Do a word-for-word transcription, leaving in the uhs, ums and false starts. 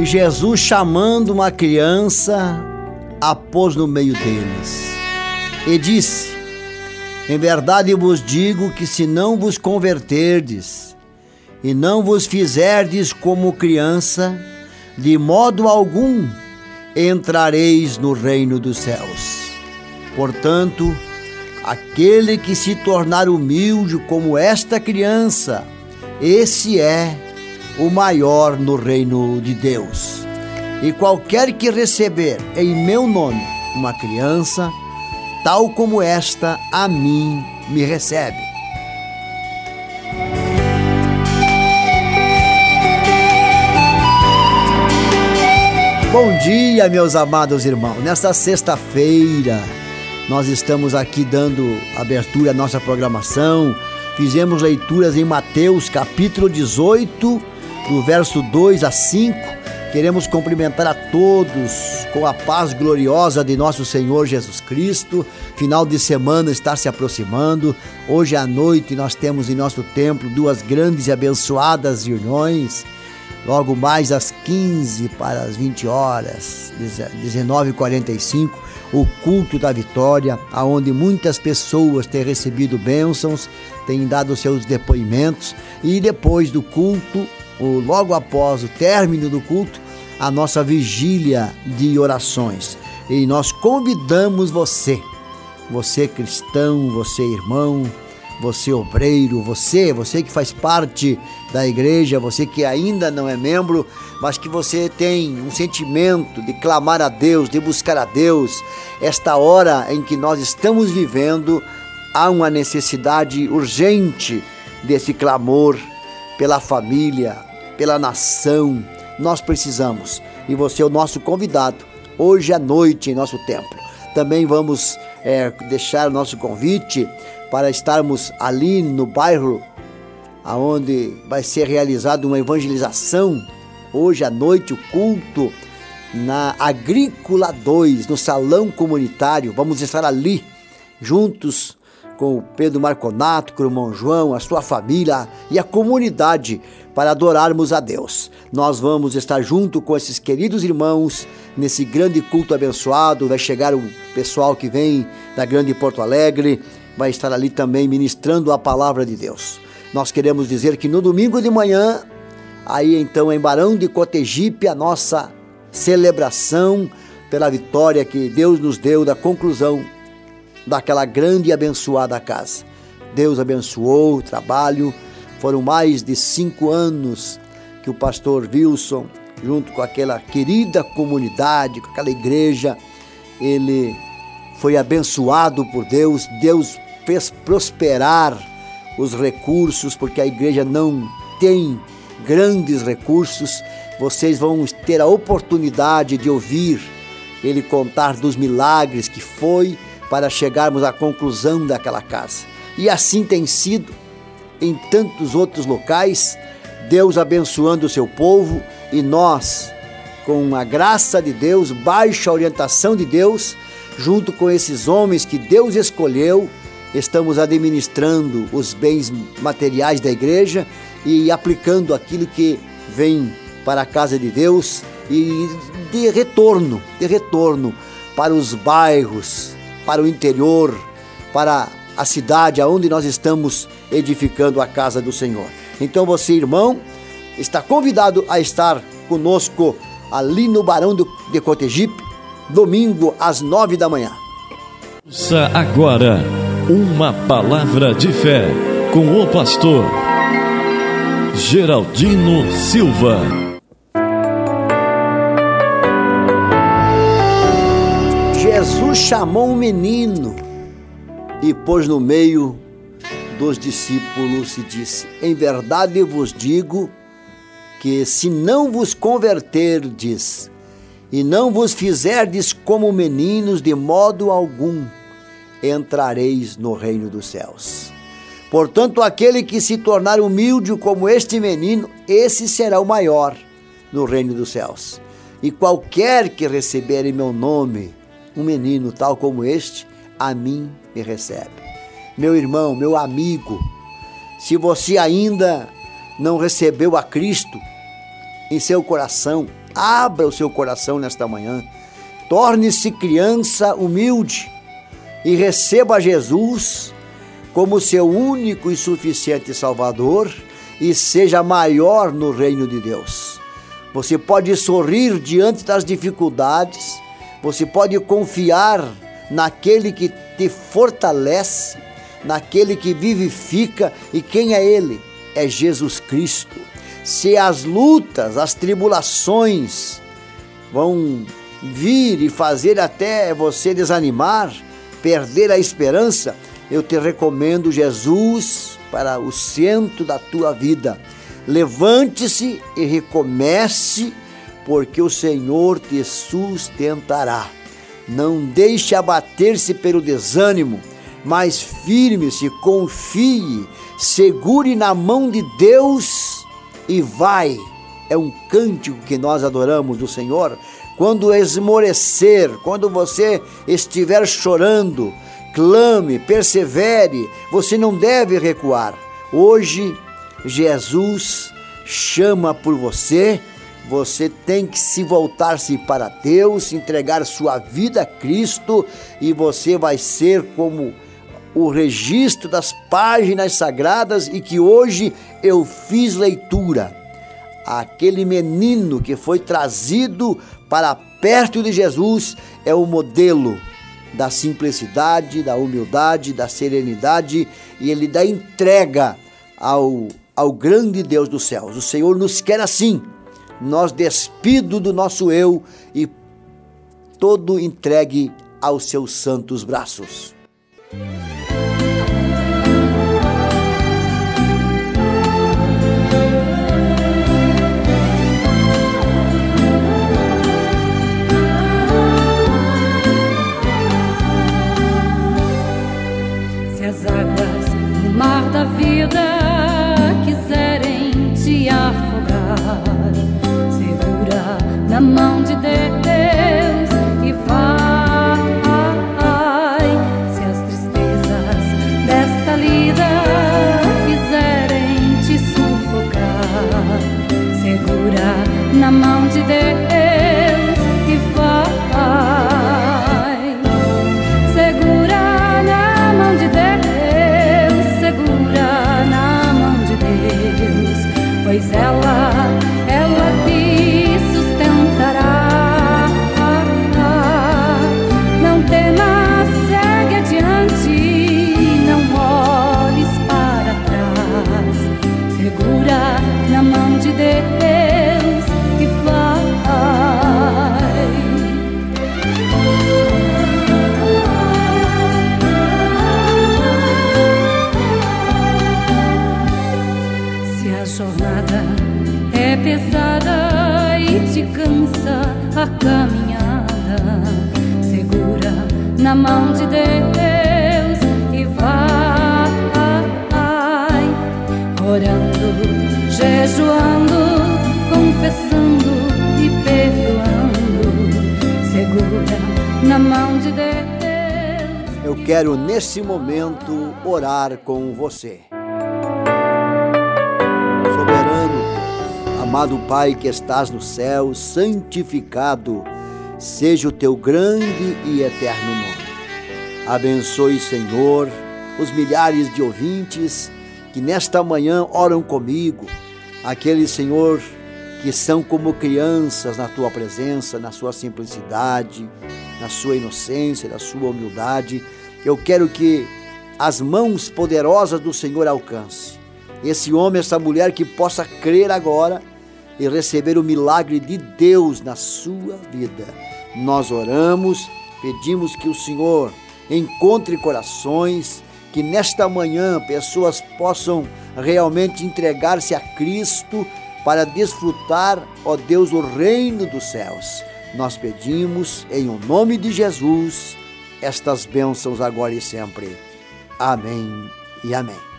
Jesus, chamando uma criança, a pôs no meio deles e disse: em verdade vos digo que se não vos converterdes e não vos fizerdes como criança, de modo algum entrareis no reino dos céus. Portanto, aquele que se tornar humilde como esta criança, esse é o maior no reino de Deus. E qualquer que receber em meu nome uma criança, tal como esta, a mim me recebe. Bom dia, meus amados irmãos. Nesta sexta-feira, nós estamos aqui dando abertura à nossa programação. Fizemos leituras em Mateus capítulo dezoito, do verso dois a cinco. Queremos cumprimentar a todos com a paz gloriosa de nosso Senhor Jesus Cristo. Final de semana está se aproximando. Hoje à noite nós temos em nosso templo duas grandes e abençoadas reuniões. Logo mais às quinze para as vinte horas, dezenove e quarenta e cinco, o culto da vitória, aonde muitas pessoas têm recebido bênçãos, têm dado seus depoimentos, e depois do culto, ou logo após o término do culto, a nossa vigília de orações. E nós convidamos você, você cristão, você irmão, você obreiro, você, você que faz parte da igreja, você que ainda não é membro, mas que você tem um sentimento de clamar a Deus, de buscar a Deus. Esta hora em que nós estamos vivendo, há uma necessidade urgente desse clamor pela família, pela nação. Nós precisamos, e você é o nosso convidado hoje à noite em nosso templo. Também vamos é, deixar o nosso convite para estarmos ali no bairro onde vai ser realizada uma evangelização. Hoje à noite o culto na Agrícola dois, no salão comunitário. Vamos estar ali juntos com o Pedro Marconato, com o irmão João, a sua família e a comunidade, para adorarmos a Deus. Nós vamos estar junto com esses queridos irmãos nesse grande culto abençoado. Vai chegar o pessoal que vem da Grande Porto Alegre, vai estar ali também ministrando a palavra de Deus. Nós queremos dizer que no domingo de manhã, aí então em Barão de Cotegipe, a nossa celebração pela vitória que Deus nos deu da conclusão daquela grande e abençoada casa. Deus abençoou o trabalho. Foram mais de cinco anos que o pastor Wilson, junto com aquela querida comunidade, com aquela igreja, ele foi abençoado por Deus. Deus fez prosperar os recursos, porque a igreja não tem grandes recursos. Vocês vão ter a oportunidade de ouvir ele contar dos milagres que foi para chegarmos à conclusão daquela casa. E assim tem sido em tantos outros locais, Deus abençoando o seu povo, e nós, com a graça de Deus, baixa orientação de Deus, junto com esses homens que Deus escolheu, estamos administrando os bens materiais da igreja e aplicando aquilo que vem para a casa de Deus, e de retorno, de retorno para os bairros, para o interior, para a cidade aonde nós estamos edificando a casa do Senhor. Então você, irmão, está convidado a estar conosco ali no Barão de Cotegipe, domingo às nove da manhã. Ouça agora uma palavra de fé com o pastor Geraldino Silva. Jesus chamou um menino e pôs no meio dos discípulos e disse: em verdade vos digo que se não vos converterdes e não vos fizerdes como meninos, de modo algum entrareis no reino dos céus. Portanto, aquele que se tornar humilde como este menino, esse será o maior no reino dos céus. E qualquer que receber em meu nome um menino tal como este, a mim me recebe. Meu irmão, meu amigo, se você ainda não recebeu a Cristo em seu coração, abra o seu coração nesta manhã, torne-se criança humilde e receba Jesus como seu único e suficiente Salvador e seja maior no reino de Deus. Você pode sorrir diante das dificuldades, você pode confiar naquele que te fortalece, naquele que vivifica. E quem é Ele? É Jesus Cristo. Se as lutas, as tribulações vão vir e fazer até você desanimar, perder a esperança, eu te recomendo Jesus para o centro da tua vida. Levante-se e recomece, porque o Senhor te sustentará. Não deixe abater-se pelo desânimo, mas firme-se, confie, segure na mão de Deus e vai. É um cântico que nós adoramos do Senhor. Quando esmorecer, quando você estiver chorando, clame, persevere, você não deve recuar. Hoje, Jesus chama por você, você tem que se voltar-se para Deus, entregar sua vida a Cristo e você vai ser como o registro das páginas sagradas e que hoje eu fiz leitura. Aquele menino que foi trazido para perto de Jesus é o modelo da simplicidade, da humildade, da serenidade e ele dá entrega ao, ao grande Deus dos céus. O Senhor nos quer assim, nós despido do nosso eu e todo entregue aos seus santos braços. As águas no mar da vida quiserem te afogar, segura na mão de Deus e vai. Se as tristezas desta lida quiserem te sufocar, segura na mão de Deus e vai. Segura na mão de Deus, segura na mão de Deus, pois ela, ela te sustentará. Não temas, segue adiante, não olhes para trás, segura na mão de Deus e vai. Jornada é pesada e te cansa a caminhada, segura na mão de Deus e vai, orando, jejuando, confessando e perdoando, segura na mão de Deus. Eu quero nesse momento orar com você. Amado Pai que estás no céu, santificado seja o teu grande e eterno nome. Abençoe, Senhor, os milhares de ouvintes que nesta manhã oram comigo, aqueles, Senhor, que são como crianças na tua presença, na sua simplicidade, na sua inocência, na sua humildade. Eu quero que as mãos poderosas do Senhor alcance esse homem, essa mulher que possa crer agora e receber o milagre de Deus na sua vida. Nós oramos, pedimos que o Senhor encontre corações, que nesta manhã pessoas possam realmente entregar-se a Cristo para desfrutar, ó Deus, o reino dos céus. Nós pedimos em o nome de Jesus estas bênçãos agora e sempre. Amém e amém.